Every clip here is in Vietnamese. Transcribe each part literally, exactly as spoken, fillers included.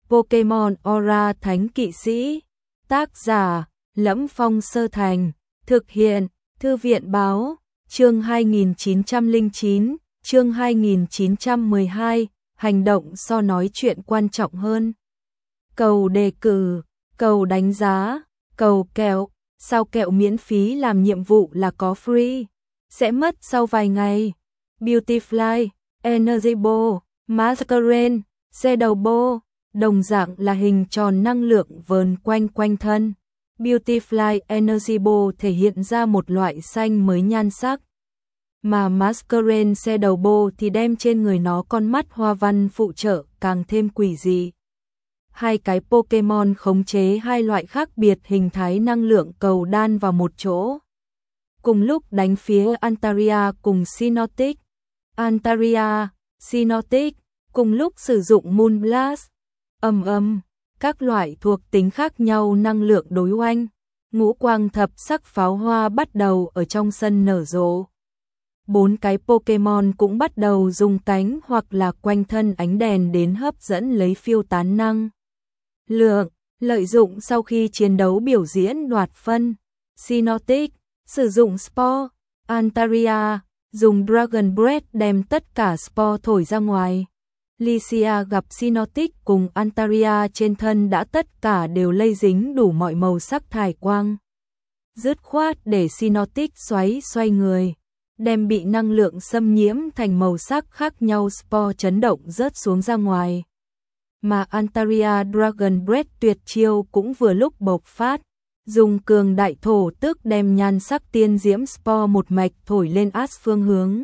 Pokemon Aura Thánh Kỵ Sĩ. Tác giả: Lẫm Phong Sơ Thành. Thực hiện: Thư viện báo. Chương hai nghìn chín trăm lẻ chín, chương hai nghìn chín trăm mười hai, hành động so nói chuyện quan trọng hơn. Cầu đề cử, cầu đánh giá, cầu kẹo, sao kẹo miễn phí làm nhiệm vụ là có free, sẽ mất sau vài ngày. Beautyfly, Energy Ball, Masquerain, Shadow Ball, đồng dạng là hình tròn năng lượng vờn quanh quanh thân. Beautyfly Energy Ball thể hiện ra một loại xanh mới nhan sắc, mà Masquerain Shadow Ball thì đem trên người nó con mắt hoa văn phụ trợ càng thêm quỷ dị. Hai cái Pokemon khống chế hai loại khác biệt hình thái năng lượng cầu đan vào một chỗ, cùng lúc đánh phía Antaria cùng Sinnotic. Antaria, Sinnotic cùng lúc sử dụng Moonblast. Ầm ầm, các loại thuộc tính khác nhau năng lượng đối oanh, ngũ quang thập sắc pháo hoa bắt đầu ở trong sân nở rộ. Bốn cái Pokemon cũng bắt đầu dùng cánh hoặc là quanh thân ánh đèn đến hấp dẫn lấy phiêu tán năng lượng, lợi dụng sau khi chiến đấu biểu diễn đoạt phân. Sinnotic sử dụng Spore, Antaria dùng Dragon Breath đem tất cả Spore thổi ra ngoài. Lycia gặp Sinnotic cùng Antaria trên thân đã tất cả đều lây dính đủ mọi màu sắc thải quang, dứt khoát để Sinnotic xoáy xoay người, đem bị năng lượng xâm nhiễm thành màu sắc khác nhau Spore chấn động rớt xuống ra ngoài. Mà Antaria Dragon Breath tuyệt chiêu cũng vừa lúc bộc phát, dùng cường đại thổ tức đem nhan sắc tiên diễm Spore một mạch thổi lên Ash phương hướng.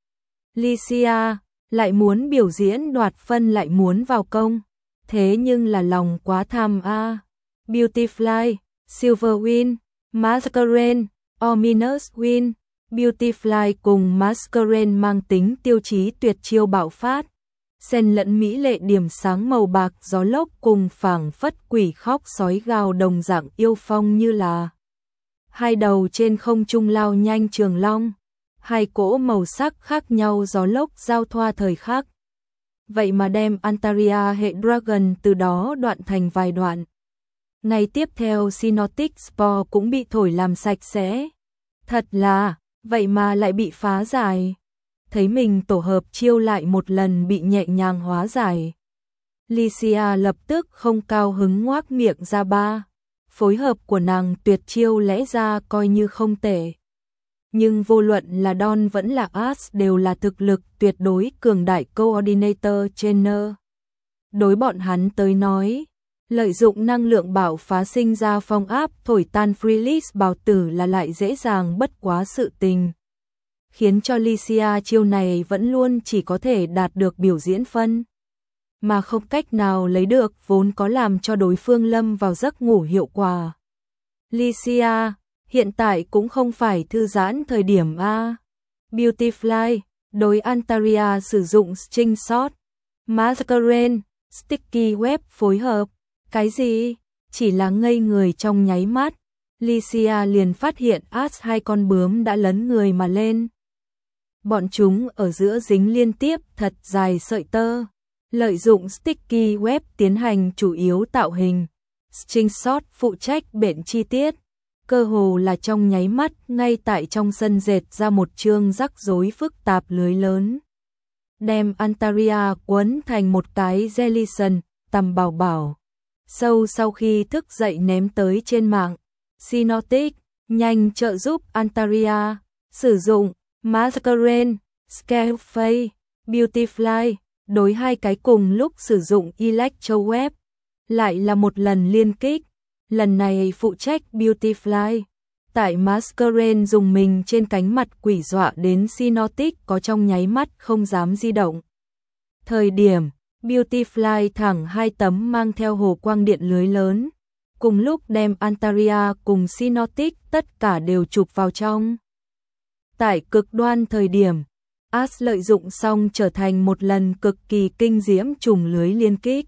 Lycia lại muốn biểu diễn đoạt phân, lại muốn vào công, thế nhưng là lòng quá tham a. À. Beautyfly, Silverwind, Masquerain, Ominous Wind. Beautyfly cùng Masquerain mang tính tiêu chí tuyệt chiêu bạo phát, xen lẫn mỹ lệ điểm sáng màu bạc gió lốc cùng phảng phất quỷ khóc sói gào đồng dạng yêu phong, như là hai đầu trên không trung lao nhanh trường long, hai cỗ màu sắc khác nhau gió lốc giao thoa thời khắc. Vậy mà đem Antaria hệ Dragon từ đó đoạn thành vài đoạn. Ngày tiếp theo Sinnotic Spore cũng bị thổi làm sạch sẽ. Thật là, vậy mà lại bị phá giải. Thấy mình tổ hợp chiêu lại một lần bị nhẹ nhàng hóa giải, Lycia lập tức không cao hứng ngoác miệng ra ba. Phối hợp của nàng tuyệt chiêu lẽ ra coi như không tệ, nhưng vô luận là Dawn vẫn là Ash đều là thực lực tuyệt đối cường đại Coordinator Trainer. Đối bọn hắn tới nói, lợi dụng năng lượng bạo phá sinh ra phong áp thổi tan Freelix bào tử là lại dễ dàng bất quá sự tình, khiến cho Lycia chiêu này vẫn luôn chỉ có thể đạt được biểu diễn phân, mà không cách nào lấy được vốn có làm cho đối phương lâm vào giấc ngủ hiệu quả. Lycia hiện tại cũng không phải thư giãn thời điểm a. Beautyfly đối Antaria sử dụng String Shot, Masquerain, Sticky Web phối hợp. Cái gì? Chỉ là ngây người trong nháy mắt, Lycia liền phát hiện Ash hai con bướm đã lấn người mà lên. Bọn chúng ở giữa dính liên tiếp thật dài sợi tơ, lợi dụng Sticky Web tiến hành chủ yếu tạo hình. String Shot phụ trách bện chi tiết, cơ hồ là trong nháy mắt ngay tại trong sân dệt ra một chương rắc rối phức tạp lưới lớn, đem Antaria quấn thành một cái Jellicent tầm bảo bảo. Sâu sau khi thức dậy ném tới trên mạng. Sinnotic nhanh trợ giúp Antaria sử dụng Masquerain, Scareface, Beautyfly đối hai cái cùng lúc sử dụng Electro Web, lại là một lần liên kích, lần này phụ trách Beautyfly. Tại Masquerain dùng mình trên cánh mặt quỷ dọa đến Sinnotic có trong nháy mắt không dám di động. Thời điểm Beautyfly thẳng hai tấm mang theo hồ quang điện lưới lớn, cùng lúc đem Antaria cùng Sinnotic tất cả đều chụp vào trong. Tại cực đoan thời điểm, Ash lợi dụng xong trở thành một lần cực kỳ kinh diễm trùng lưới liên kích.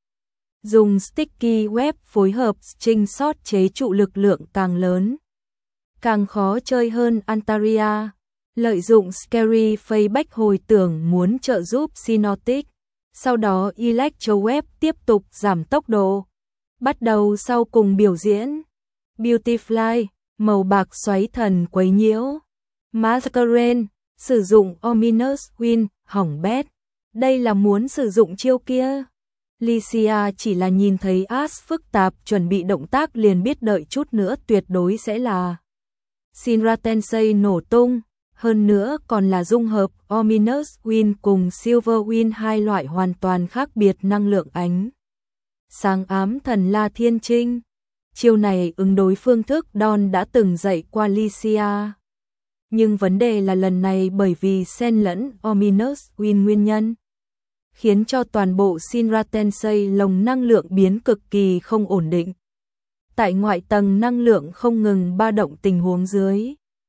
Dùng Sticky Web phối hợp String Shot chế trụ lực lượng càng lớn, càng khó chơi hơn Antaria. Lợi dụng Scary Face hồi tưởng muốn trợ giúp Sinnotic, Sau đó Electrowave tiếp tục giảm tốc độ. Bắt đầu sau cùng biểu diễn. Beautifly, màu bạc xoáy thần quấy nhiễu. Masquerade, sử dụng Ominous Wind, hỏng bét. Đây là muốn sử dụng chiêu kia. Lycia chỉ là nhìn thấy Ash phức tạp chuẩn bị động tác liền biết đợi chút nữa tuyệt đối sẽ là Shinra Tensei nổ tung. Hơn nữa còn là dung hợp Ominous Wind cùng Silver Wind, hai loại hoàn toàn khác biệt năng lượng ánh sáng ám thần La Thiên Trinh. Chiêu này ứng đối phương thức Dawn đã từng dạy qua Lycia. Nhưng vấn đề là lần này bởi vì xen lẫn Ominous Wind nguyên nhân, khiến cho toàn bộ Shinra Tensei lồng năng lượng biến cực kỳ không ổn định. Tại ngoại tầng năng lượng không ngừng ba động tình huống dưới,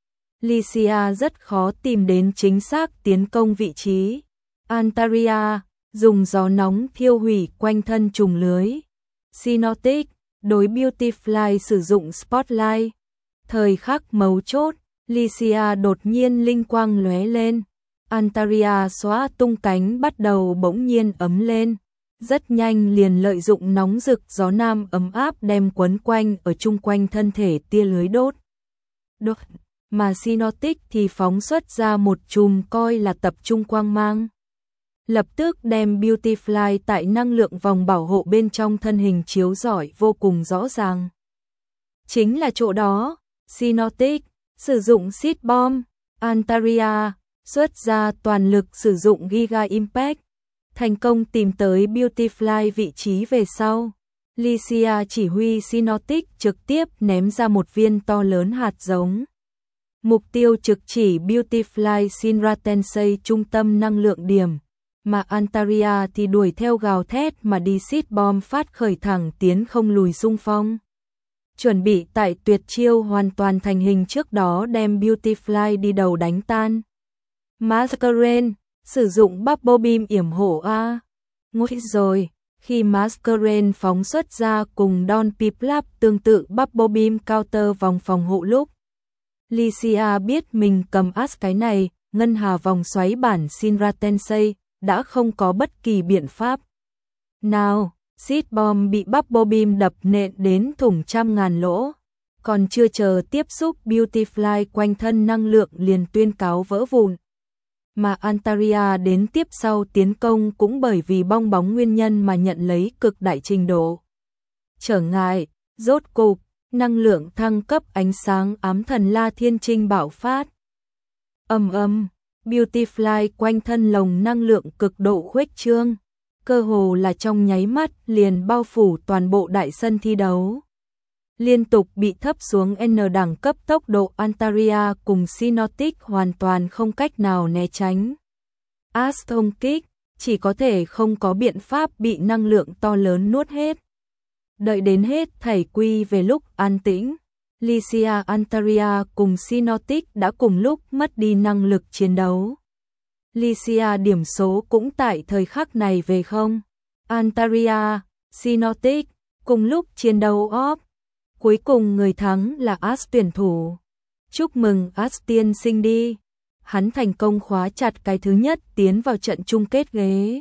Lycia rất khó tìm đến chính xác tiến công vị trí. Antaria dùng gió nóng thiêu hủy quanh thân trùng lưới. Synotic đối Beautifly sử dụng Spotlight. Thời khắc mấu chốt, Lycia đột nhiên linh quang lóe lên. Antaria xóa tung cánh bắt đầu bỗng nhiên ấm lên. Rất nhanh liền lợi dụng nóng rực gió nam ấm áp đem quấn quanh ở chung quanh thân thể tia lưới đốt. Đốt. Mà Synotic thì phóng xuất ra một chùm coi là tập trung quang mang. Lập tức đem Beautifly tại năng lượng vòng bảo hộ bên trong thân hình chiếu rọi vô cùng rõ ràng. Chính là chỗ đó, Synotic sử dụng Seed Bomb, Antaria xuất ra toàn lực sử dụng Giga Impact, thành công tìm tới Beautifly vị trí về sau. Lycia chỉ huy Synotic trực tiếp ném ra một viên to lớn hạt giống. Mục tiêu trực chỉ Beautifly Shinra Tensei trung tâm năng lượng điểm, mà Antaria thì đuổi theo gào thét mà đi Seed Bomb phát khởi thẳng tiến không lùi xung phong. Chuẩn bị tại tuyệt chiêu hoàn toàn thành hình trước đó đem Beautifly đi đầu đánh tan. Masquerade sử dụng Bubble Beam yểm hộ A. Ngồi rồi, khi Masquerade phóng xuất ra cùng Dawn Piplap tương tự Bubble Beam counter vòng phòng hộ lúc, Lycia biết mình cầm Ash cái này, ngân hà vòng xoáy bản Shinra Tensei, đã không có bất kỳ biện pháp nào. Seed Bomb bị Bubble Beam đập nện đến thủng trăm ngàn lỗ. Còn chưa chờ tiếp xúc Beautifly quanh thân năng lượng liền tuyên cáo vỡ vụn. Mà Antaria đến tiếp sau tiến công cũng bởi vì bong bóng nguyên nhân mà nhận lấy cực đại trình độ trở ngại. Rốt cục, năng lượng thăng cấp ánh sáng ám thần La Thiên Trinh bạo phát. Ầm ầm, Beautifly quanh thân lồng năng lượng cực độ khuếch trương, cơ hồ là trong nháy mắt liền bao phủ toàn bộ đại sân thi đấu. Liên tục bị thấp xuống N đẳng cấp, tốc độ Antaria cùng Synotic hoàn toàn không cách nào né tránh. Ash thông kích, chỉ có thể không có biện pháp bị năng lượng to lớn nuốt hết. Đợi đến hết thảy quy về lúc an tĩnh, Lycia, Antaria cùng Synotic đã cùng lúc mất đi năng lực chiến đấu. Lycia điểm số cũng tại thời khắc này về không. Antaria, Synotic cùng lúc chiến đấu off. Cuối cùng người thắng là Ash tuyển thủ. Chúc mừng Ash tiên sinh đi. Hắn thành công khóa chặt cái thứ nhất tiến vào trận chung kết ghế.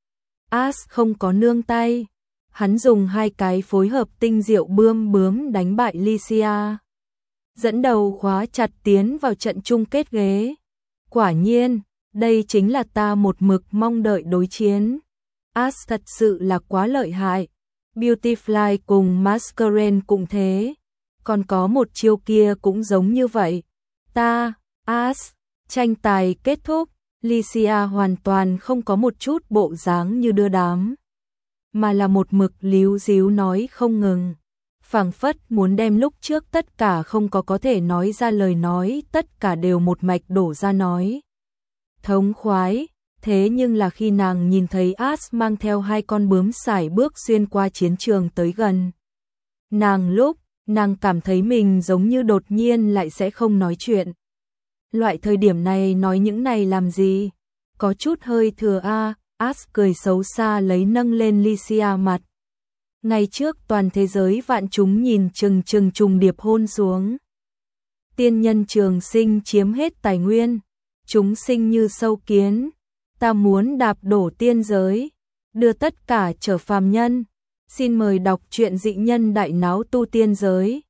Ash không có nương tay. Hắn dùng hai cái phối hợp tinh diệu bươm bướm đánh bại Lycia, dẫn đầu khóa chặt tiến vào trận chung kết ghế. Quả nhiên, đây chính là ta một mực mong đợi đối chiến. Ash thật sự là quá lợi hại. Beautifly cùng Masquerade cũng thế. Còn có một chiêu kia cũng giống như vậy. Ta, Ash, tranh tài kết thúc. Lycia hoàn toàn không có một chút bộ dáng như đưa đám, mà là một mực líu díu nói không ngừng. Phảng phất muốn đem lúc trước tất cả không có có thể nói ra lời nói, tất cả đều một mạch đổ ra nói. Thống khoái, thế nhưng là khi nàng nhìn thấy Ash mang theo hai con bướm sải bước xuyên qua chiến trường tới gần nàng lúc, nàng cảm thấy mình giống như đột nhiên lại sẽ không nói chuyện. Loại thời điểm này nói những này làm gì? Có chút hơi thừa a. Ash cười xấu xa lấy nâng lên Lycia mặt. Ngày trước toàn thế giới vạn chúng nhìn chừng chừng trùng điệp hôn xuống. Tiên nhân trường sinh chiếm hết tài nguyên, chúng sinh như sâu kiến, ta muốn đạp đổ tiên giới. đưa tất cả trở phàm nhân. Xin mời đọc truyện Dị nhân đại náo tu tiên giới.